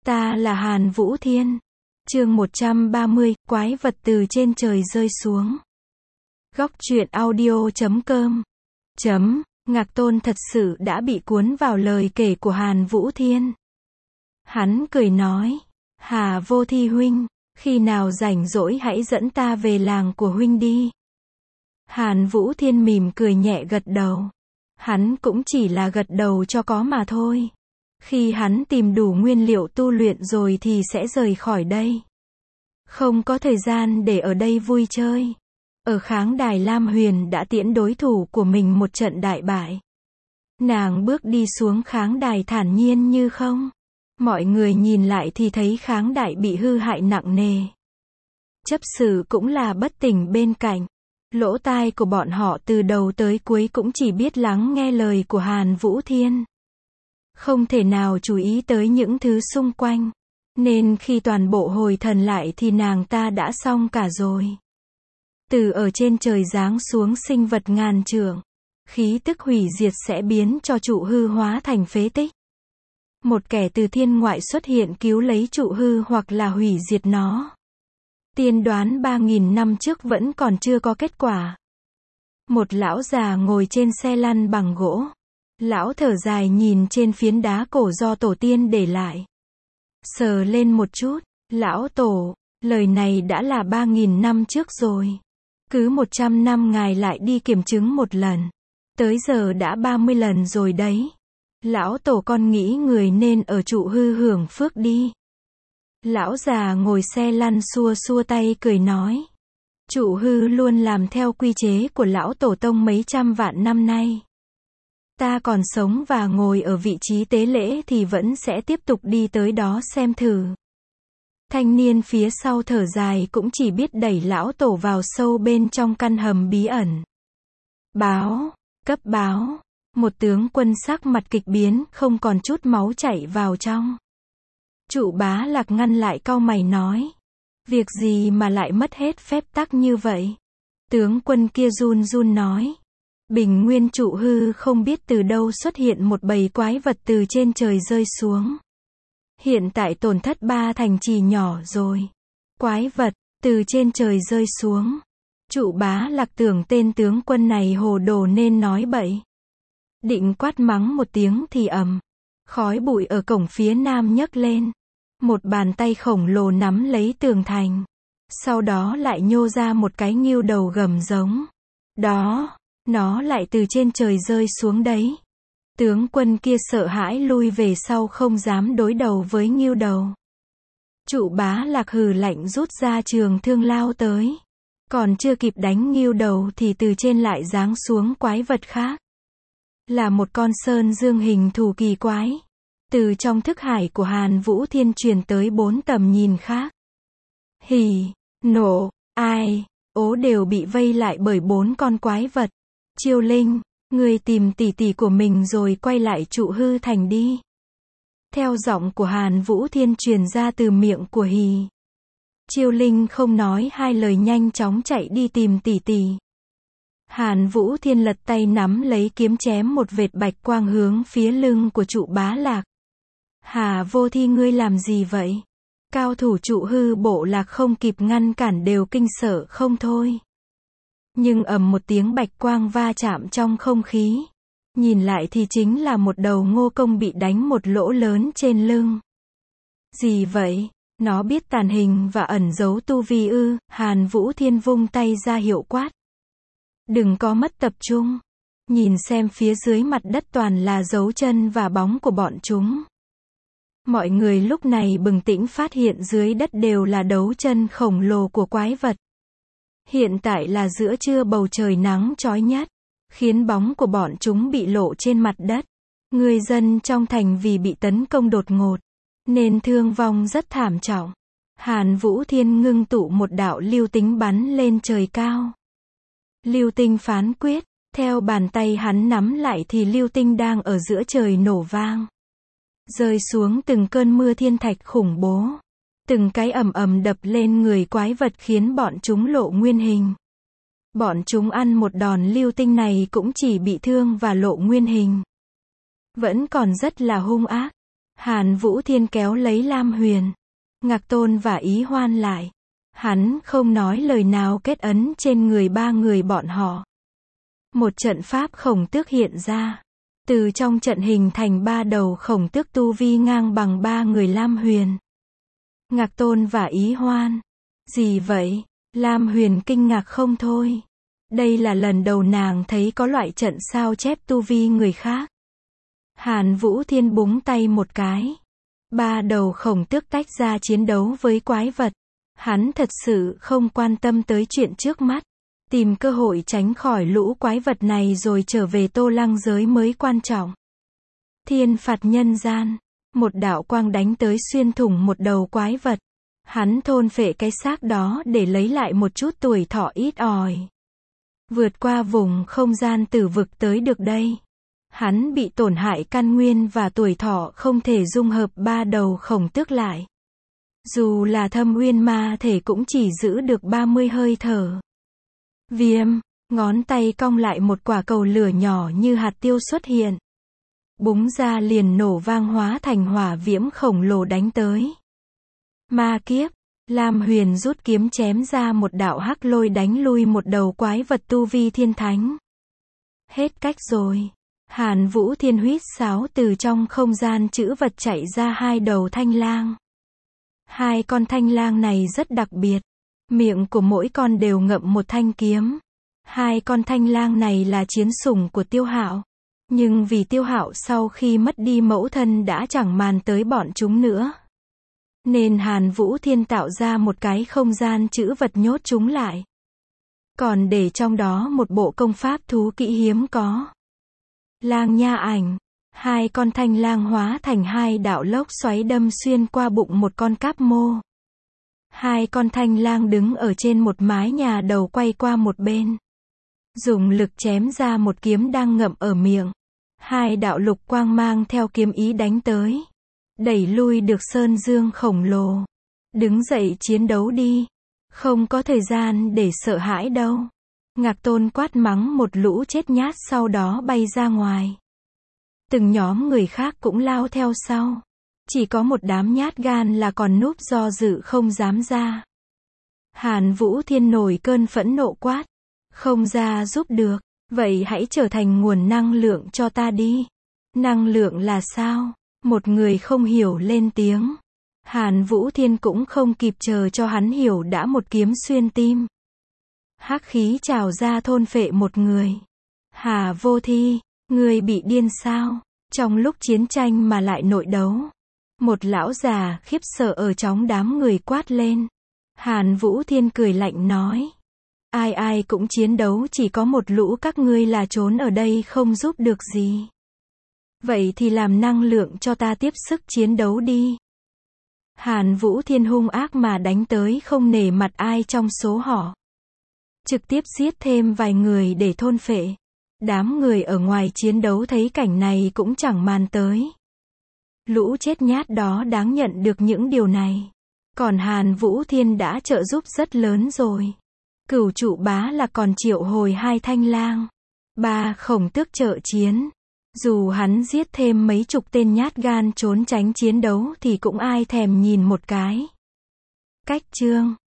Ta là Hàn Vũ Thiên. Chương 130, quái vật từ trên trời rơi xuống. Góc truyện audio.com. Ngạc Tôn thật sự đã bị cuốn vào lời kể của Hàn Vũ Thiên. Hắn cười nói, Hà Vô Thi huynh, khi nào rảnh rỗi hãy dẫn ta về làng của huynh đi. Hàn Vũ Thiên mỉm cười nhẹ gật đầu. Hắn cũng chỉ là gật đầu cho có mà thôi. Khi hắn tìm đủ nguyên liệu tu luyện rồi thì sẽ rời khỏi đây. Không có thời gian để ở đây vui chơi. Ở kháng đài Lam Huyền đã tiễn đối thủ của mình một trận đại bại. Nàng bước đi xuống kháng đài thản nhiên như không. Mọi người nhìn lại thì thấy kháng đài bị hư hại nặng nề. Chấp sự cũng là bất tỉnh bên cạnh. Lỗ tai của bọn họ từ đầu tới cuối cũng chỉ biết lắng nghe lời của Hàn Vũ Thiên. Không thể nào chú ý tới những thứ xung quanh. Nên khi toàn bộ hồi thần lại thì nàng ta đã xong cả rồi. Từ ở trên trời giáng xuống sinh vật ngàn trượng. Khí tức hủy diệt sẽ biến cho trụ hư hóa thành phế tích. Một kẻ từ thiên ngoại xuất hiện cứu lấy trụ hư hoặc là hủy diệt nó. Tiên đoán 3.000 năm trước vẫn còn chưa có kết quả. Một lão già ngồi trên xe lăn bằng gỗ. Lão thở dài nhìn trên phiến đá cổ do tổ tiên để lại. Sờ lên một chút, lão tổ, lời này đã là 3.000 năm trước rồi. Cứ 100 năm ngài lại đi kiểm chứng một lần. Tới giờ đã 30 lần rồi đấy. Lão tổ con nghĩ người nên ở trụ hư hưởng phước đi. Lão già ngồi xe lăn xua xua tay cười nói. Trụ hư luôn làm theo quy chế của lão tổ tông mấy trăm vạn năm nay. Ta còn sống và ngồi ở vị trí tế lễ thì vẫn sẽ tiếp tục đi tới đó xem thử. Thanh niên phía sau thở dài cũng chỉ biết đẩy lão tổ vào sâu bên trong căn hầm bí ẩn. Báo, cấp báo. Một tướng quân sắc mặt kịch biến, không còn chút máu chảy vào trong. Trụ Bá Lạc ngăn lại cau mày nói. Việc gì mà lại mất hết phép tắc như vậy? Tướng quân kia run run nói. Bình nguyên trụ hư không biết từ đâu xuất hiện một bầy quái vật từ trên trời rơi xuống. Hiện tại tổn thất 3 thành trì nhỏ rồi. Quái vật, từ trên trời rơi xuống. Trụ Bá Lạc tưởng tên tướng quân này hồ đồ nên nói bậy. Định quát mắng một tiếng thì ầm. Khói bụi ở cổng phía nam nhấc lên. Một bàn tay khổng lồ nắm lấy tường thành. Sau đó lại nhô ra một cái ngưu đầu gầm giống. Đó, nó lại từ trên trời rơi xuống đấy. Tướng quân kia sợ hãi lui về sau không dám đối đầu với ngưu đầu. Trụ Bá Lạc hừ lạnh rút ra trường thương lao tới. Còn chưa kịp đánh ngưu đầu thì từ trên lại giáng xuống quái vật khác. Là một con sơn dương hình thù kỳ quái. Từ trong thức hải của Hàn Vũ Thiên truyền tới 4 tầm nhìn khác. Hì, nổ, ai, ố đều bị vây lại bởi 4 con quái vật. Chiêu Linh, người tìm tỷ tỷ của mình rồi quay lại trụ hư thành đi. Theo giọng của Hàn Vũ Thiên truyền ra từ miệng của Hì. Chiêu Linh không nói hai lời nhanh chóng chạy đi tìm tỷ tỷ. Hàn Vũ Thiên lật tay nắm lấy kiếm chém một vệt bạch quang hướng phía lưng của trụ Bá Lạc. Hà Vô Thi ngươi làm gì vậy? Cao thủ trụ hư bộ lạc không kịp ngăn cản đều kinh sợ không thôi. Nhưng ầm một tiếng bạch quang va chạm trong không khí. Nhìn lại thì chính là một đầu ngô công bị đánh một lỗ lớn trên lưng. Gì vậy? Nó biết tàn hình và ẩn giấu tu vi ư? Hàn Vũ Thiên vung tay ra hiệu quát. Đừng có mất tập trung. Nhìn xem phía dưới mặt đất toàn là dấu chân và bóng của bọn chúng. Mọi người lúc này bừng tỉnh phát hiện dưới đất đều là dấu chân khổng lồ của quái vật. Hiện tại là giữa trưa bầu trời nắng chói nhất, khiến bóng của bọn chúng bị lộ trên mặt đất. Người dân trong thành vì bị tấn công đột ngột, nên thương vong rất thảm trọng. Hàn Vũ Thiên ngưng tụ một đạo lưu tinh bắn lên trời cao. Lưu tinh phán quyết, theo bàn tay hắn nắm lại thì lưu tinh đang ở giữa trời nổ vang. Rơi xuống từng cơn mưa thiên thạch khủng bố. Từng cái ầm ầm đập lên người quái vật khiến bọn chúng lộ nguyên hình. Bọn chúng ăn một đòn lưu tinh này cũng chỉ bị thương và lộ nguyên hình. Vẫn còn rất là hung ác. Hàn Vũ Thiên kéo lấy Lam Huyền, Ngạc Tôn và Ý Hoan lại. Hắn không nói lời nào kết ấn trên người ba người bọn họ. Một trận pháp khổng tước hiện ra. Từ trong trận hình thành ba đầu khổng tước tu vi ngang bằng ba người Lam Huyền, Ngạc Tôn và Ý Hoan. Gì vậy? Lam Huyền kinh ngạc không thôi. Đây là lần đầu nàng thấy có loại trận sao chép tu vi người khác. Hàn Vũ Thiên búng tay một cái. Ba đầu khổng tước tách ra chiến đấu với quái vật. Hắn thật sự không quan tâm tới chuyện trước mắt. Tìm cơ hội tránh khỏi lũ quái vật này rồi trở về Tô Lăng giới mới quan trọng. Thiên phạt nhân gian. Một đạo quang đánh tới xuyên thủng một đầu quái vật. Hắn thôn phệ cái xác đó để lấy lại một chút tuổi thọ ít ỏi. Vượt qua vùng không gian tử vực tới được đây. Hắn bị tổn hại căn nguyên và tuổi thọ không thể dung hợp ba đầu khổng tước lại. Dù là Thâm Uyên ma thể cũng chỉ giữ được 30 hơi thở. Viêm, ngón tay cong lại một quả cầu lửa nhỏ như hạt tiêu xuất hiện. Búng ra liền nổ vang hóa thành hỏa viễm khổng lồ đánh tới. Ma kiếp, Lam Huyền rút kiếm chém ra một đạo hắc lôi đánh lui một đầu quái vật tu vi thiên thánh. Hết cách rồi. Hàn Vũ Thiên huýt sáo từ trong không gian trữ vật chạy ra hai đầu thanh lang. Hai con thanh lang này rất đặc biệt. Miệng của mỗi con đều ngậm một thanh kiếm. Hai con thanh lang này là chiến sủng của Tiêu Hạo. Nhưng vì Tiêu Hạo sau khi mất đi mẫu thân đã chẳng màng tới bọn chúng nữa. Nên Hàn Vũ Thiên tạo ra một cái không gian trữ vật nhốt chúng lại. Còn để trong đó một bộ công pháp thú kỹ hiếm có. Lang nha ảnh. Hai con thanh lang hóa thành hai đạo lốc xoáy đâm xuyên qua bụng một con cáp mô. Hai con thanh lang đứng ở trên một mái nhà đầu quay qua một bên. Dùng lực chém ra một kiếm đang ngậm ở miệng. Hai đạo lục quang mang theo kiếm ý đánh tới. Đẩy lui được sơn dương khổng lồ. Đứng dậy chiến đấu đi. Không có thời gian để sợ hãi đâu. Ngạc Tôn quát mắng một lũ chết nhát sau đó bay ra ngoài. Từng nhóm người khác cũng lao theo sau. Chỉ có một đám nhát gan là còn núp do dự không dám ra. Hàn Vũ Thiên nổi cơn phẫn nộ quát. Không ra giúp được. Vậy hãy trở thành nguồn năng lượng cho ta đi. Năng lượng là sao? Một người không hiểu lên tiếng. Hàn Vũ Thiên cũng không kịp chờ cho hắn hiểu đã một kiếm xuyên tim. Hắc khí trào ra thôn phệ một người. Hà Vô Thi, người bị điên sao? Trong lúc chiến tranh mà lại nội đấu. Một lão già khiếp sợ ở trong đám người quát lên. Hàn Vũ Thiên cười lạnh nói. Ai ai cũng chiến đấu, chỉ có một lũ các ngươi là trốn ở đây không giúp được gì. Vậy thì làm năng lượng cho ta tiếp sức chiến đấu đi. Hàn Vũ Thiên hung ác mà đánh tới không nể mặt ai trong số họ. Trực tiếp giết thêm vài người để thôn phệ. Đám người ở ngoài chiến đấu thấy cảnh này cũng chẳng màng tới. Lũ chết nhát đó đáng nhận được những điều này. Còn Hàn Vũ Thiên đã trợ giúp rất lớn rồi. Cửu trụ bá là còn triệu hồi hai thanh lang. Ba khổng tước trợ chiến. Dù hắn giết thêm mấy chục tên nhát gan trốn tránh chiến đấu thì cũng ai thèm nhìn một cái. Cách chương